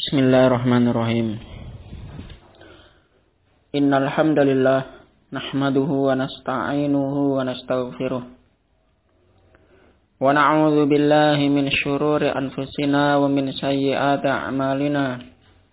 Bismillahirrahmanirrahim. Innal hamdalillah nahmaduhu wa nasta'inuhu wa nastaghfiruh. Wa na'udzu billahi min syururi anfusina wa min sayyiati a'malina.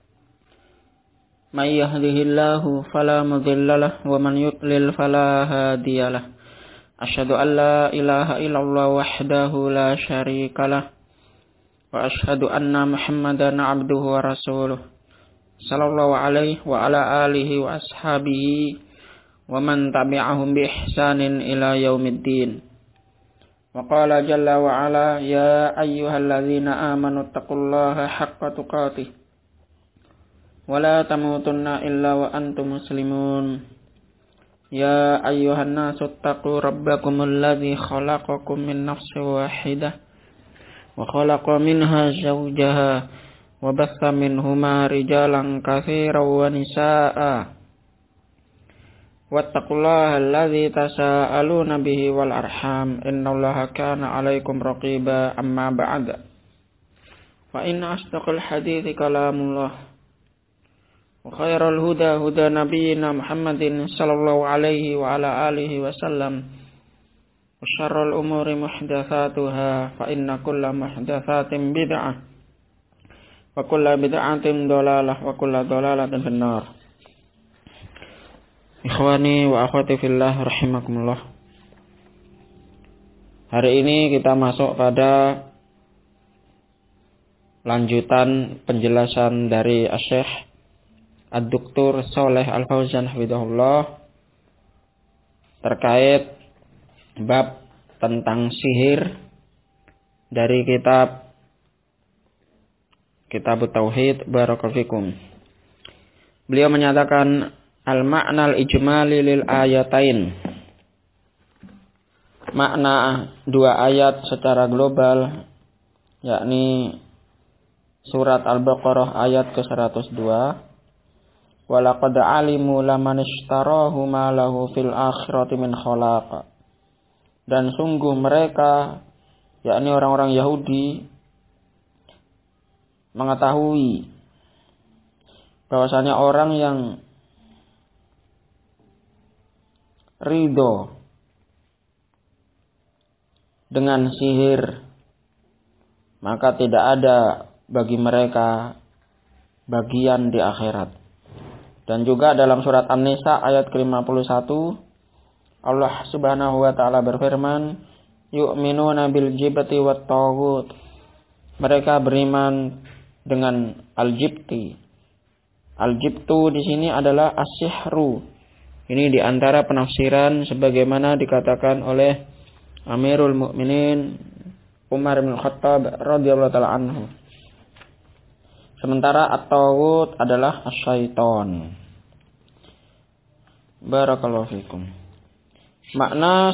May yahdihillahu fala mudhillalah wa man yudlil fala hadiyalah. Asyhadu an la ilaha illallah wahdahu la syarikalah. Wa asyhadu anna Muhammadan abduhu wa rasuluh sallallahu alaihi wa ala alihi wa ashabihi wa man tabi'ahum bi ihsanin ila yaumiddin. Wa qala jalla wa ala ya ayyuhalladzina amanu taqullaha haqqa tuqatih wa la tamutunna illa wa antum muslimun. Ya ayyuhan nasu taqu rabbakumul ladzi khalaqakum min nafsin wahidah wa khalaqa minha zawjaha wa batha minhuma rijalan katsiran wa nisaa'a wattaqullaha alladzi tasaaluna bihi wal arham innallaha kana 'alaikum raqiba. Amma ba'd, fa inna asdaqal hadithi kalamullah wa khairal huda huda nabiyyina Muhammadin sallallahu alaihi wa ala alihi wasallam. Syarrul umuri muhdatsatuha fa inna kulla muhdatsatin bid'ah wa kulla bid'atin dhalalah wa kulla dhalalatin finnar. Ikhwani wa akhwati fillah rahimakumullah. Hari ini kita masuk pada lanjutan penjelasan dari Asy-Syaikh Ad-Doktor Shalih Al-Fauzan hafizahullah terkait bab tentang sihir dari kitab Tauhid. Barakallahu fikum. Beliau menyatakan al-ma'na al-ijmali lil ayatain. Makna dua ayat secara global, yakni surat Al-Baqarah ayat ke-102. Walaqad alimu laman ishtarahu ma lahu fil akhirati min khalaq. Dan sungguh mereka, yakni orang-orang Yahudi, mengetahui bahwasanya orang yang ridho dengan sihir, maka tidak ada bagi mereka bagian di akhirat. Dan juga dalam surat An-Nisa ayat ke-51, Allah Subhanahu wa taala berfirman, yu'minuna bil jibti wat taghut. Mereka beriman dengan al-jibti. Al-jibtu di sini adalah as-sihru. Ini di antara penafsiran sebagaimana dikatakan oleh Amirul Mukminin Umar bin Khattab radhiyallahu taala anhu. Sementara at-taghut adalah as-syaitan. Barakallahu fikum. Makna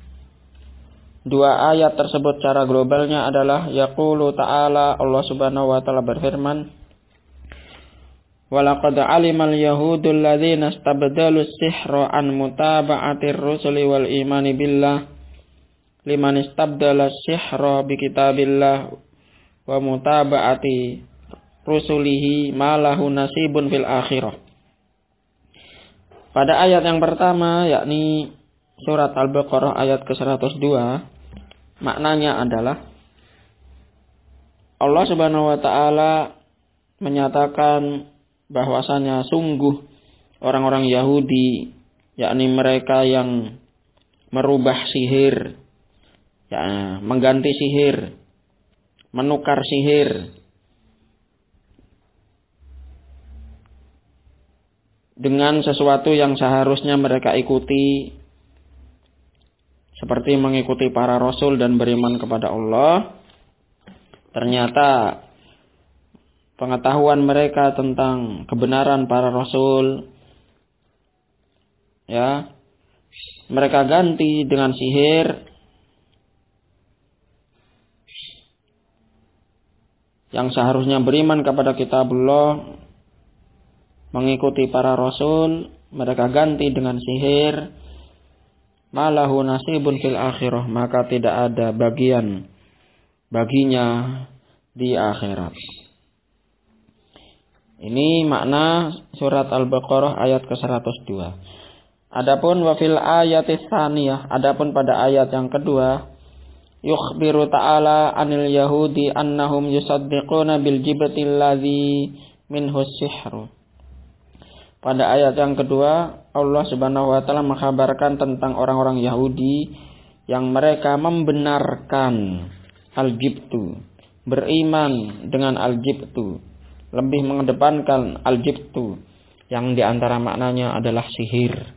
dua ayat tersebut secara globalnya adalah yaqulu ta'ala, Allah Subhanahu wa taala berfirman, walaqad alimal yahudul ladzina istabdalu sihra an mutaba'atir rusuli wal imani billah liman istabdala sihra bi kitabillah wa mutaba'ati rusulihi ma lahu nasibun fil akhirah. Pada ayat yang pertama, yakni surat Al-Baqarah ayat ke-102, maknanya adalah Allah Subhanahu wa taala menyatakan bahwasanya sungguh orang-orang Yahudi, yakni mereka yang merubah sihir, ya, mengganti sihir, menukar sihir dengan sesuatu yang seharusnya mereka ikuti, seperti mengikuti para rasul dan beriman kepada Allah. Ternyata pengetahuan mereka tentang kebenaran para rasul, ya, mereka ganti dengan sihir yang seharusnya beriman kepada kitabullah, mengikuti para rasul, mereka ganti dengan sihir. Malahu nasibun fil akhirah, maka tidak ada bagian baginya di akhirat. Ini makna surat Al-Baqarah ayat ke-102. Adapun wa fil ayatis tsaniyah, adapun pada ayat yang kedua, yukhbiru ta'ala anil yahudi annahum yusaddiquna bil jibtil ladzi minhu sihru. Pada ayat yang kedua, Allah Subhanahu wa taala mengkabarkan tentang orang-orang Yahudi yang mereka membenarkan al-jibtu, beriman dengan al-jibtu, lebih mengedepankan al-jibtu yang diantara maknanya adalah sihir.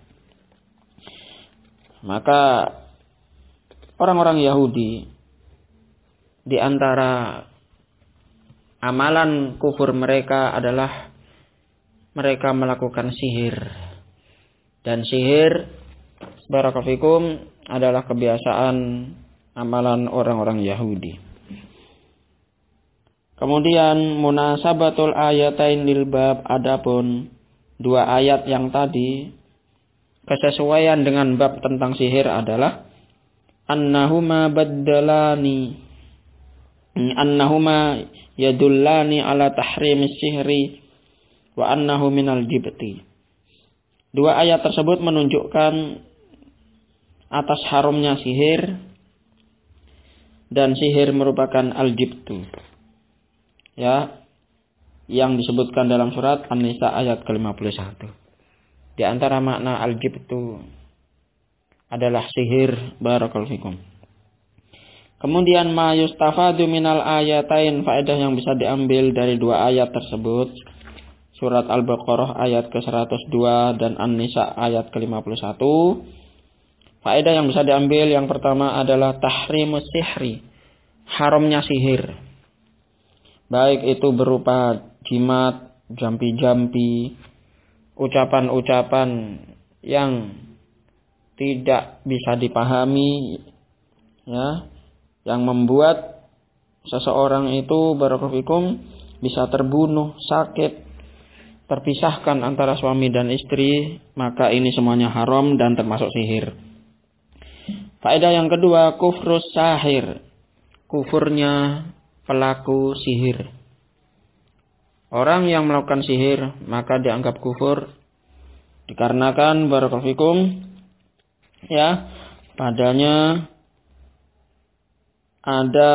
Maka orang-orang Yahudi di antara amalan kufur mereka adalah mereka melakukan sihir. Dan sihir, barakallahu fikum, adalah kebiasaan amalan orang-orang Yahudi. Kemudian munasabatul ayatain lil bab, adapun dua ayat yang tadi kesesuaian dengan bab tentang sihir adalah annahuma yadullani ala tahrimis sihri wa annahu minal jibti. Dua ayat tersebut menunjukkan atas haramnya sihir dan sihir merupakan al-jibtu. Ya, yang disebutkan dalam surat An-Nisa ayat ke-51. Di antara makna al-jibtu adalah sihir, barakallahu fikum. Kemudian ma yustafadu minal ayatain, faedah yang bisa diambil dari dua ayat tersebut, surat Al-Baqarah ayat ke-102 dan An-Nisa ayat ke-51. Faedah yang bisa diambil yang pertama adalah tahrimus sihri, haramnya sihir. Baik itu berupa jimat, jampi-jampi, ucapan-ucapan yang tidak bisa dipahami, ya, yang membuat seseorang itu barakallahu fikum bisa terbunuh, sakit, terpisahkan antara suami dan istri, maka ini semuanya haram dan termasuk sihir. Faedah yang kedua, kufrus sahir, kufurnya pelaku sihir. Orang yang melakukan sihir maka dianggap kufur dikarenakan barakallahu fikum, ya, padanya ada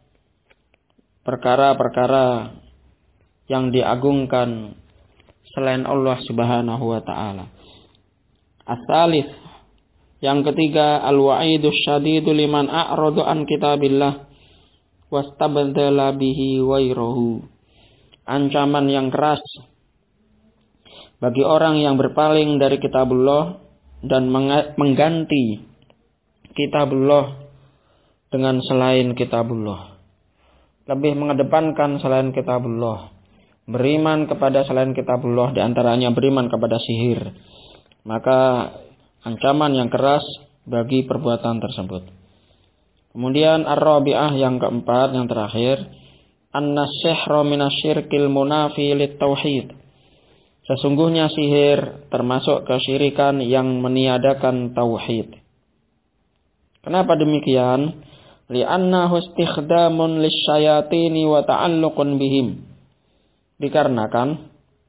perkara-perkara yang diagungkan selain Allah Subhanahu wa taala. As-salis, yang ketiga, al-wa'idus syadidu liman a'radu an kitabillah wastabdala bihi wairahu. Ancaman yang keras bagi orang yang berpaling dari kitabullah dan mengganti kitabullah dengan selain kitabullah, lebih mengedepankan selain kitabullah, beriman kepada selain kitabullah, diantaranya beriman kepada sihir, maka ancaman yang keras bagi perbuatan tersebut. Kemudian ar-rabi'ah, yang keempat, yang terakhir, annas-sihra minasyirkil munafi lit-tauhid. Sesungguhnya sihir termasuk kesyirikan yang meniadakan tauhid. Kenapa demikian? Li'annahu istikhdamun lisyayatini wa ta'alluqun bihim. Dikarenakan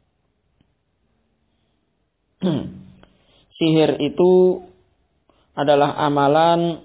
sihir itu adalah amalan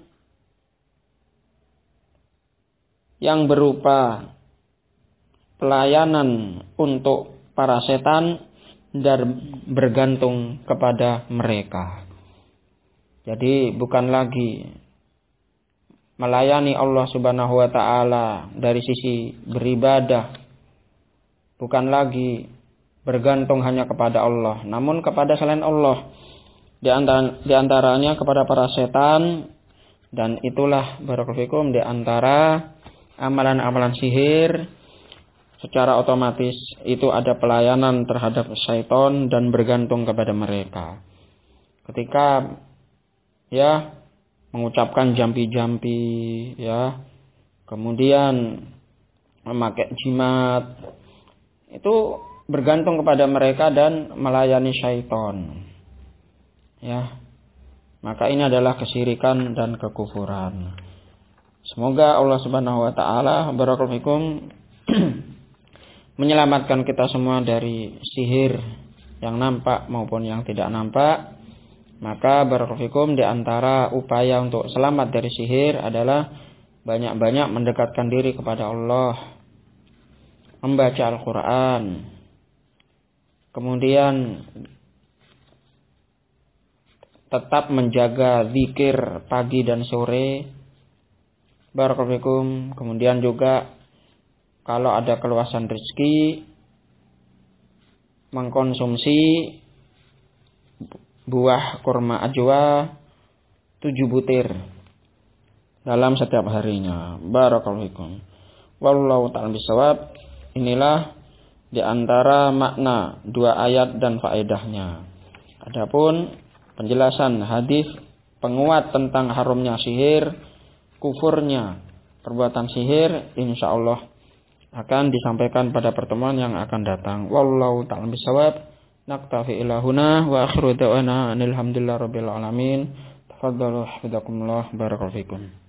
yang berupa pelayanan untuk para setan dan bergantung kepada mereka. Jadi bukan lagi melayani Allah Subhanahu wa taala dari sisi beribadah, bukan lagi bergantung hanya kepada Allah, namun kepada selain Allah, di antaranya kepada para setan. Dan itulah barakallahu fikum di antara amalan-amalan sihir, secara otomatis itu ada pelayanan terhadap syaitan dan bergantung kepada mereka. Ketika ya mengucapkan jampi-jampi, ya, kemudian memakai jimat, itu bergantung kepada mereka dan melayani syaitan. Ya. Maka ini adalah kesyirikan dan kekufuran. Semoga Allah Subhanahu wa taala barakallahu fikum menyelamatkan kita semua dari sihir yang nampak maupun yang tidak nampak. Maka barakallahu fikum, di antara upaya untuk selamat dari sihir adalah banyak-banyak mendekatkan diri kepada Allah, membaca Al-Quran, kemudian tetap menjaga zikir pagi dan sore. Barakallahu fikum. Kemudian juga kalau ada keluasan rezeki, mengkonsumsi buah kurma ajwa 7 butir dalam setiap harinya. Barakallahu fikum. Wallahu ta'ala bisawab. Inilah di antara makna 2 ayat dan faedahnya. Adapun penjelasan hadis penguat tentang haramnya sihir, kufurnya perbuatan sihir, insyaallah akan disampaikan pada pertemuan yang akan datang. Wallahu ta'ala bisawab. Naktafi ilahuna wa akhiru da'wana alhamdulillah rabbil alamin. Tafadhalu hafizakumullah. Barakallahu fikum.